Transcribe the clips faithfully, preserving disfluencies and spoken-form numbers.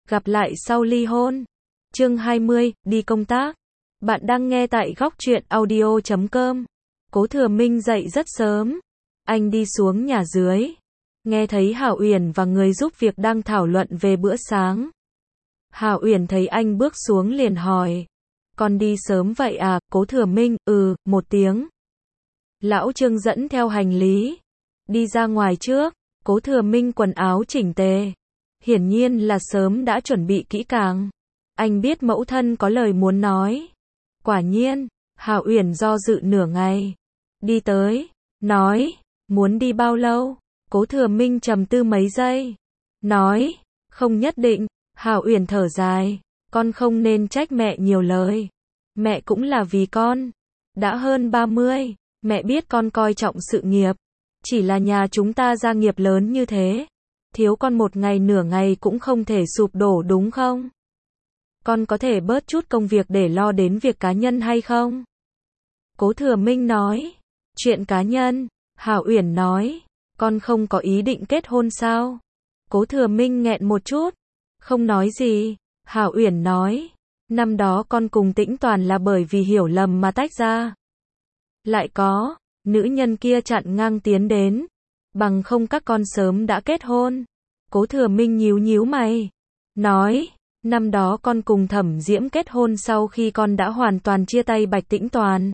gặp lại sau ly hôn. Chương hai mươi, đi công tác. Bạn đang nghe tại góc truyện audio chấm com. Cố Thừa Minh dậy rất sớm. Anh đi xuống nhà dưới. Nghe thấy Hảo Uyển và người giúp việc đang thảo luận về bữa sáng. Hảo Uyển thấy anh bước xuống liền hỏi. Con đi sớm vậy à? Cố Thừa Minh, ừ, một tiếng. Lão Trương dẫn theo hành lý. Đi ra ngoài trước. Cố Thừa Minh quần áo chỉnh tề. Hiển nhiên là sớm đã chuẩn bị kỹ càng. Anh biết mẫu thân có lời muốn nói. Quả nhiên, Hảo Uyển do dự nửa ngày. Đi tới, nói, muốn đi bao lâu? Cố Thừa Minh trầm tư mấy giây. Nói, không nhất định. Hảo Uyển thở dài. Con không nên trách mẹ nhiều lời. Mẹ cũng là vì con. Đã hơn ba mươi, mẹ biết con coi trọng sự nghiệp. Chỉ là nhà chúng ta gia nghiệp lớn như thế. Thiếu con một ngày nửa ngày cũng không thể sụp đổ đúng không? Con có thể bớt chút công việc để lo đến việc cá nhân hay không? Cố Thừa Minh nói. Chuyện cá nhân, Hảo Uyển nói. Con không có ý định kết hôn sao? Cố Thừa Minh nghẹn một chút. Không nói gì. Hảo Uyển nói. Năm đó con cùng Tĩnh Toàn là bởi vì hiểu lầm mà tách ra. Lại có, nữ nhân kia chặn ngang tiến đến. Bằng không các con sớm đã kết hôn. Cố Thừa Minh nhíu nhíu mày. Nói, năm đó con cùng Thẩm Diễm kết hôn sau khi con đã hoàn toàn chia tay Bạch Tĩnh Toàn.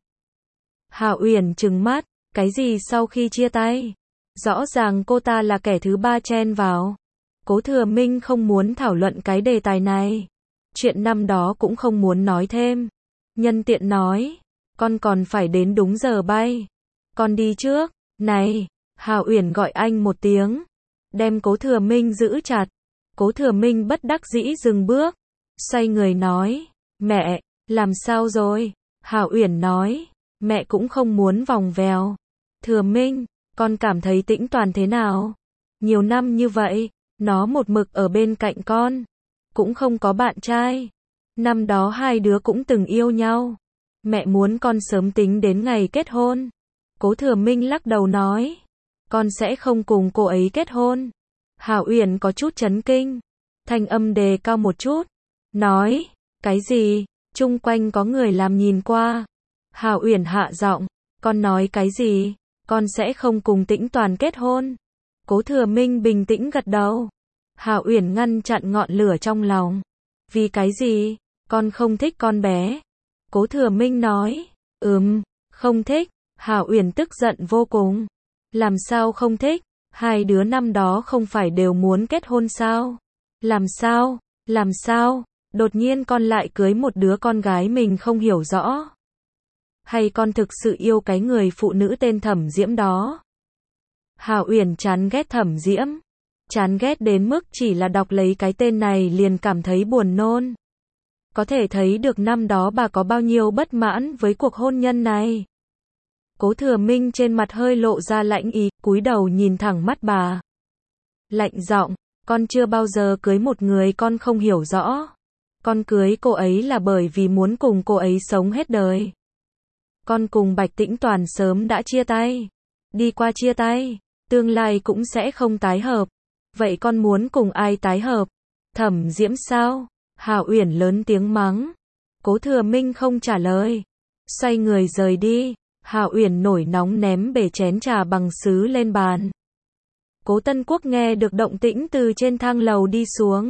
Hảo Uyển trừng mắt, cái gì sau khi chia tay? Rõ ràng cô ta là kẻ thứ ba chen vào. Cố Thừa Minh không muốn thảo luận cái đề tài này. Chuyện năm đó cũng không muốn nói thêm. Nhân tiện nói, con còn phải đến đúng giờ bay. Con đi trước, này, Hảo Uyển gọi anh một tiếng. Đem Cố Thừa Minh giữ chặt. Cố Thừa Minh bất đắc dĩ dừng bước. Xoay người nói, mẹ, làm sao rồi? Hảo Uyển nói, mẹ cũng không muốn vòng vèo. Thừa Minh, con cảm thấy Tĩnh Toàn thế nào? Nhiều năm như vậy, nó một mực ở bên cạnh con. Cũng không có bạn trai. Năm đó hai đứa cũng từng yêu nhau. Mẹ muốn con sớm tính đến ngày kết hôn. Cố Thừa Minh lắc đầu nói, con sẽ không cùng cô ấy kết hôn. Hảo Uyển có chút chấn kinh. Thanh âm đề cao một chút. Nói, cái gì? Chung quanh có người làm nhìn qua. Hảo Uyển hạ giọng, con nói cái gì? Con sẽ không cùng Tĩnh Toàn kết hôn. Cố Thừa Minh bình tĩnh gật đầu. Hảo Uyển ngăn chặn ngọn lửa trong lòng. Vì cái gì? Con không thích con bé. Cố Thừa Minh nói, ừm, không thích. Hảo Uyển tức giận vô cùng. Làm sao không thích? Hai đứa năm đó không phải đều muốn kết hôn sao? Làm sao? Làm sao? Đột nhiên con lại cưới một đứa con gái mình không hiểu rõ. Hay con thực sự yêu cái người phụ nữ tên Thẩm Diễm đó? Hảo Uyển chán ghét Thẩm Diễm. Chán ghét đến mức chỉ là đọc lấy cái tên này liền cảm thấy buồn nôn. Có thể thấy được năm đó bà có bao nhiêu bất mãn với cuộc hôn nhân này. Cố Thừa Minh trên mặt hơi lộ ra lạnh ý, cúi đầu nhìn thẳng mắt bà. Lạnh giọng, con chưa bao giờ cưới một người con không hiểu rõ. Con cưới cô ấy là bởi vì muốn cùng cô ấy sống hết đời. Con cùng Bạch Tĩnh Toàn sớm đã chia tay. Đi qua chia tay, tương lai cũng sẽ không tái hợp. Vậy con muốn cùng ai tái hợp? Thẩm Diễm sao? Hảo Uyển lớn tiếng mắng. Cố Thừa Minh không trả lời. Xoay người rời đi. Hảo Uyển nổi nóng ném bể chén trà bằng sứ lên bàn. Cố Tân Quốc nghe được động tĩnh từ trên thang lầu đi xuống.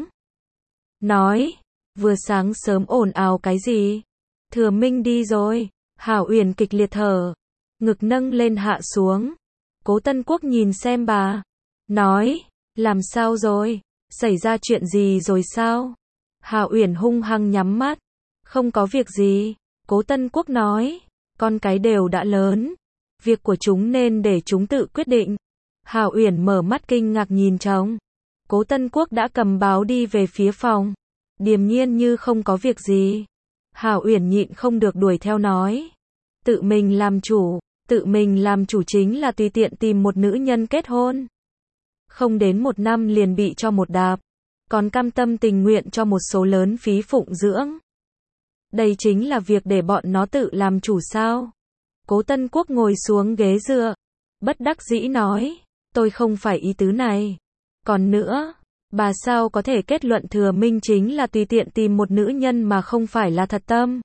Nói, vừa sáng sớm ồn ào cái gì? Thừa Minh đi rồi. Hảo Uyển kịch liệt thở. Ngực nâng lên hạ xuống. Cố Tân Quốc nhìn xem bà. Nói, làm sao rồi? Xảy ra chuyện gì rồi sao? Hảo Uyển hung hăng nhắm mắt. Không có việc gì. Cố Tân Quốc nói, con cái đều đã lớn. Việc của chúng nên để chúng tự quyết định. Hảo Uyển mở mắt kinh ngạc nhìn chồng. Cố Tân Quốc đã cầm báo đi về phía phòng. Điềm nhiên như không có việc gì. Hảo Uyển nhịn không được đuổi theo nói. Tự mình làm chủ. Tự mình làm chủ chính là tùy tiện tìm một nữ nhân kết hôn. Không đến một năm liền bị cho một đạp. Còn cam tâm tình nguyện cho một số lớn phí phụng dưỡng. Đây chính là việc để bọn nó tự làm chủ sao? Cố Tân Quốc ngồi xuống ghế dựa. Bất đắc dĩ nói. Tôi không phải ý tứ này. Còn nữa, Bà sao có thể kết luận Thừa Minh chính là tùy tiện tìm một nữ nhân mà không phải là thật tâm?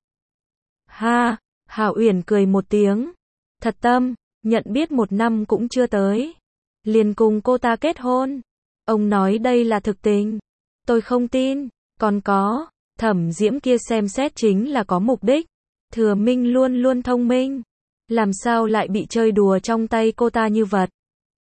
Ha, Hạo Uyển cười một tiếng. Thật tâm, nhận biết một năm cũng chưa tới. Liền cùng cô ta kết hôn. Ông nói đây là thực tình. Tôi không tin, còn có, Thẩm Diễm kia xem xét chính là có mục đích. Thừa Minh luôn luôn thông minh. Làm sao lại bị chơi đùa trong tay cô ta như vật?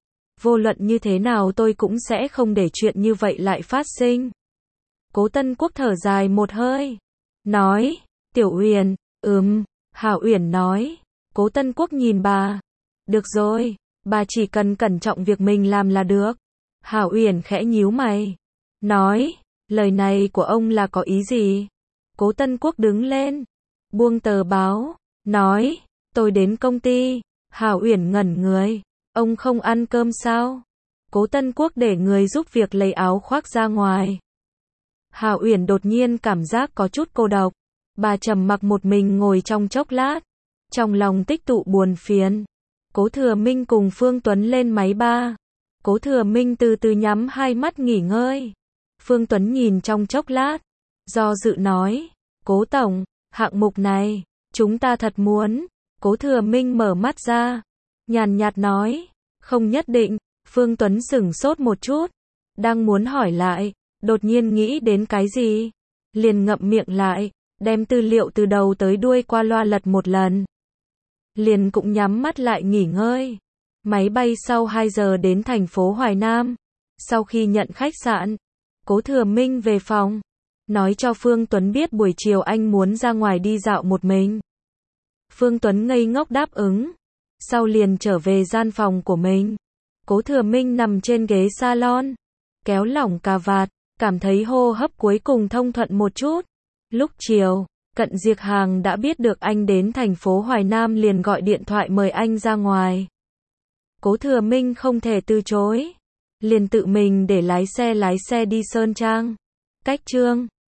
Vô luận như thế nào tôi cũng sẽ không để chuyện như vậy lại phát sinh. Cố Tân Quốc thở dài một hơi. Nói, Tiểu Uyển, ừm, Hạo Uyển nói. Cố Tân Quốc nhìn bà. Được rồi, bà chỉ cần cẩn trọng việc mình làm là được. Hạo Uyển khẽ nhíu mày. Nói, lời này của ông là có ý gì? Cố Tân Quốc đứng lên. Buông tờ báo. Nói, tôi đến công ty. Hạo Uyển ngẩn người. Ông không ăn cơm sao? Cố Tân Quốc để người giúp việc lấy áo khoác ra ngoài. Hạo Uyển đột nhiên cảm giác có chút cô độc. Bà trầm mặc một mình ngồi trong chốc lát. Trong lòng tích tụ buồn phiền. Cố Thừa Minh cùng Phương Tuấn lên máy ba. Cố Thừa Minh từ từ nhắm hai mắt nghỉ ngơi. Phương Tuấn nhìn trong chốc lát. Do dự nói. Cố Tổng, hạng mục này, chúng ta thật muốn. Cố Thừa Minh mở mắt ra. Nhàn nhạt nói. Không nhất định. Phương Tuấn sửng sốt một chút. Đang muốn hỏi lại. Đột nhiên nghĩ đến cái gì. Liền ngậm miệng lại. Đem tư liệu từ đầu tới đuôi qua loa lật một lần. Liền cũng nhắm mắt lại nghỉ ngơi. Máy bay sau hai giờ đến thành phố Hoài Nam. Sau khi nhận khách sạn, Cố Thừa Minh về phòng. Nói cho Phương Tuấn biết buổi chiều anh muốn ra ngoài đi dạo một mình. Phương Tuấn ngây ngốc đáp ứng. Sau liền trở về gian phòng của mình. Cố Thừa Minh nằm trên ghế salon. Kéo lỏng cà vạt. Cảm thấy hô hấp cuối cùng thông thuận một chút. Lúc chiều, Cận Diệp Hàng đã biết được anh đến thành phố Hoài Nam liền gọi điện thoại mời anh ra ngoài. Cố Thừa Minh không thể từ chối. Liền tự mình để lái xe lái xe đi Sơn Trang. Cách Trương